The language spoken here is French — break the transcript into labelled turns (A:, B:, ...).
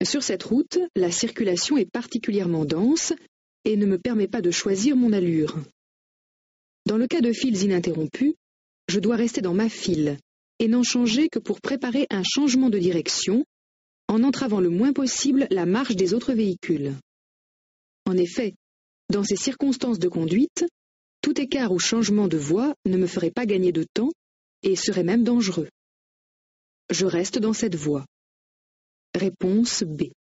A: Sur cette route, la circulation est particulièrement dense et ne me permet pas de choisir mon allure. Dans le cas de files ininterrompues, je dois rester dans ma file et n'en changer que pour préparer un changement de direction, en entravant le moins possible la marche des autres véhicules. En effet, dans ces circonstances de conduite, tout écart ou changement de voie ne me ferait pas gagner de temps et serait même dangereux. Je reste dans cette voie. Réponse B.